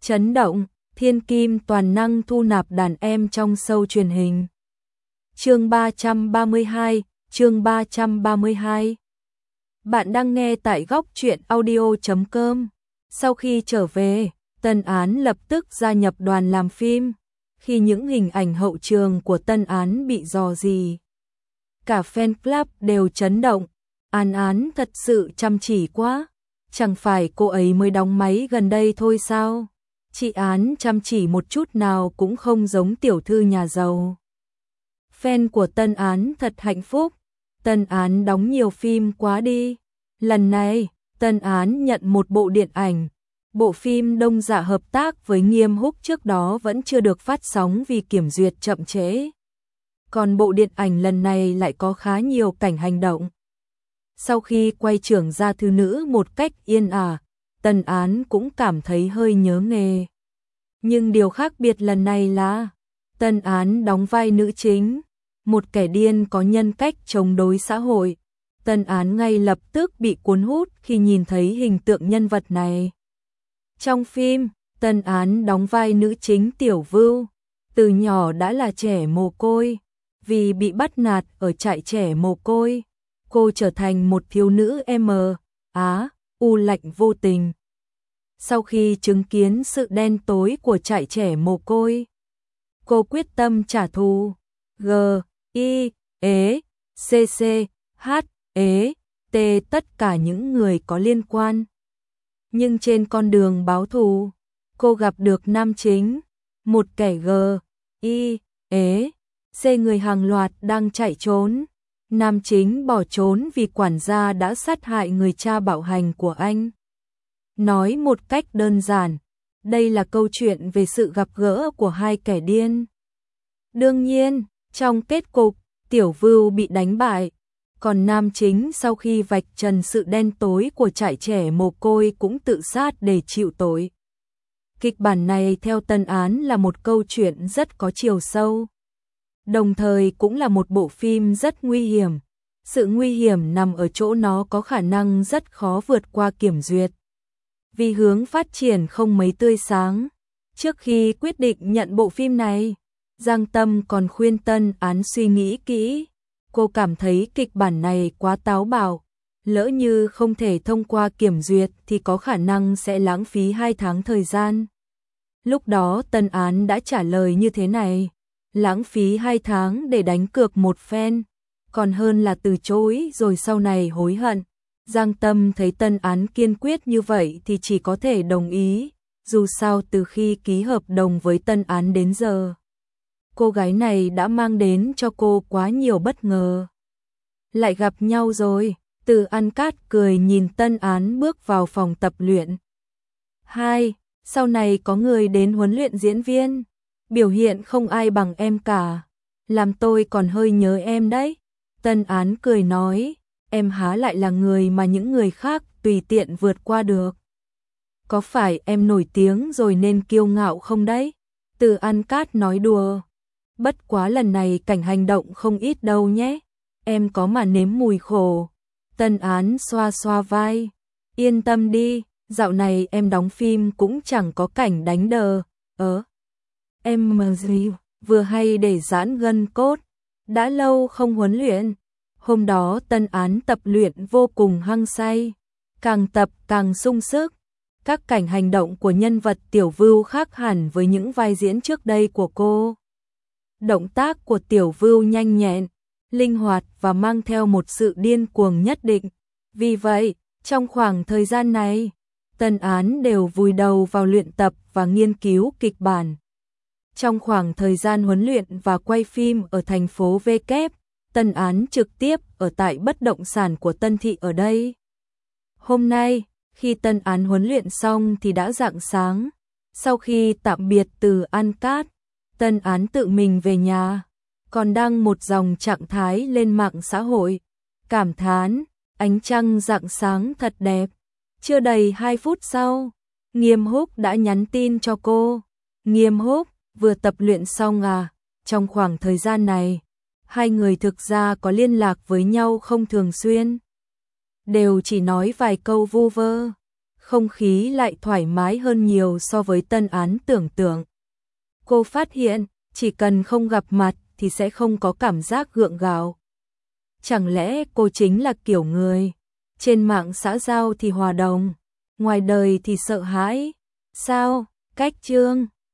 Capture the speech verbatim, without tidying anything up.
Chấn động, thiên kim toàn năng thu nạp đàn em trong show truyền hình. Chương ba trăm ba mươi hai, chương ba trăm ba mươi hai. Bạn đang nghe tại góc truyện audio chấm com. Sau khi trở về, Tân Án lập tức gia nhập đoàn làm phim. Khi những hình ảnh hậu trường của Tân Án bị rò rỉ, cả fan club đều chấn động. Án Án thật sự chăm chỉ quá, chẳng phải cô ấy mới đóng máy gần đây thôi sao? Chị Án chăm chỉ một chút nào cũng không giống tiểu thư nhà giàu. Fan của Tân Án thật hạnh phúc. Tân Án đóng nhiều phim quá đi. Lần này, Tân Án nhận một bộ điện ảnh. Bộ phim Đông Dạ hợp tác với Nghiêm Húc trước đó vẫn chưa được phát sóng vì kiểm duyệt chậm trễ. Còn bộ điện ảnh lần này lại có khá nhiều cảnh hành động. Sau khi quay Trưởng gia thư nữ một cách yên ả, Tân Án cũng cảm thấy hơi nhớ nghề. Nhưng điều khác biệt lần này là Tân Án đóng vai nữ chính, một kẻ điên có nhân cách chống đối xã hội. Tân Án ngay lập tức bị cuốn hút khi nhìn thấy hình tượng nhân vật này. Trong phim, Tân Án đóng vai nữ chính Tiểu Vưu, từ nhỏ đã là trẻ mồ côi. Vì bị bắt nạt ở trại trẻ mồ côi, cô trở thành một thiếu nữ M Á U lạnh vô tình. Sau khi chứng kiến sự đen tối của trại trẻ mồ côi, cô quyết tâm trả thù. G I E C C H E T tất cả những người có liên quan. Nhưng trên con đường báo thù, cô gặp được nam chính, một kẻ G I E C người hàng loạt đang chạy trốn. Nam chính bỏ trốn vì quản gia đã sát hại người cha bạo hành của anh. Nói một cách đơn giản, đây là câu chuyện về sự gặp gỡ của hai kẻ điên. Đương nhiên, trong kết cục, Tiểu Vưu bị đánh bại, còn nam chính sau khi vạch trần sự đen tối của trại trẻ mồ côi cũng tự sát để chịu tội. Kịch bản này theo Tân Án là một câu chuyện rất có chiều sâu, đồng thời cũng là một bộ phim rất nguy hiểm. Sự nguy hiểm nằm ở chỗ nó có khả năng rất khó vượt qua kiểm duyệt, vì hướng phát triển không mấy tươi sáng. Trước khi quyết định nhận bộ phim này, Giang Tâm còn khuyên Tân Án suy nghĩ kỹ. Cô cảm thấy kịch bản này quá táo bạo, lỡ như không thể thông qua kiểm duyệt thì có khả năng sẽ lãng phí hai tháng thời gian. Lúc đó Tân Án đã trả lời như thế này: lãng phí hai tháng để đánh cược một phen, còn hơn là từ chối rồi sau này hối hận. Giang Tâm thấy Tân Án kiên quyết như vậy thì chỉ có thể đồng ý. Dù sao từ khi ký hợp đồng với Tân Án đến giờ, cô gái này đã mang đến cho cô quá nhiều bất ngờ. Lại gặp nhau rồi. Từ An Cát cười nhìn Tân Án bước vào phòng tập luyện. Hai, sau này có người đến huấn luyện diễn viên. Biểu hiện không ai bằng em cả, làm tôi còn hơi nhớ em đấy. Tân Án cười nói, em há lại là người mà những người khác tùy tiện vượt qua được. Có phải em nổi tiếng rồi nên kiêu ngạo không đấy? Từ An Cát nói đùa. Bất quá lần này cảnh hành động không ít đâu nhé. Em có mà nếm mùi khổ. Tân Án xoa xoa vai. Yên tâm đi, dạo này em đóng phim cũng chẳng có cảnh đánh đờ. Ớ, em mà gì, vừa hay để giãn gân cốt. Đã lâu không huấn luyện. Hôm đó Tân Án tập luyện vô cùng hăng say. Càng tập càng sung sức. Các cảnh hành động của nhân vật Tiểu Vưu khác hẳn với những vai diễn trước đây của cô. Động tác của Tiểu Vưu nhanh nhẹn, linh hoạt và mang theo một sự điên cuồng nhất định. Vì vậy, trong khoảng thời gian này, Tân Án đều vùi đầu vào luyện tập và nghiên cứu kịch bản. Trong khoảng thời gian huấn luyện và quay phim ở thành phố V kép, Tân Án trực tiếp ở tại bất động sản của Tân Thị ở đây. Hôm nay, khi Tân Án huấn luyện xong thì đã rạng sáng. Sau khi tạm biệt từ An Cát, Tân Án tự mình về nhà, còn đăng một dòng trạng thái lên mạng xã hội. Cảm thán, ánh trăng rạng sáng thật đẹp. Chưa đầy hai phút sau, Nghiêm Húc đã nhắn tin cho cô. Nghiêm Húc, vừa tập luyện xong à? Trong khoảng thời gian này, hai người thực ra có liên lạc với nhau không thường xuyên. Đều chỉ nói vài câu vu vơ. không khí lại thoải mái hơn nhiều so với Tân Án tưởng tượng. Cô phát hiện, chỉ cần không gặp mặt thì sẽ không có cảm giác gượng gạo. Chẳng lẽ cô chính là kiểu người trên mạng xã giao thì hòa đồng, ngoài đời thì sợ hãi? Sao? Cách chương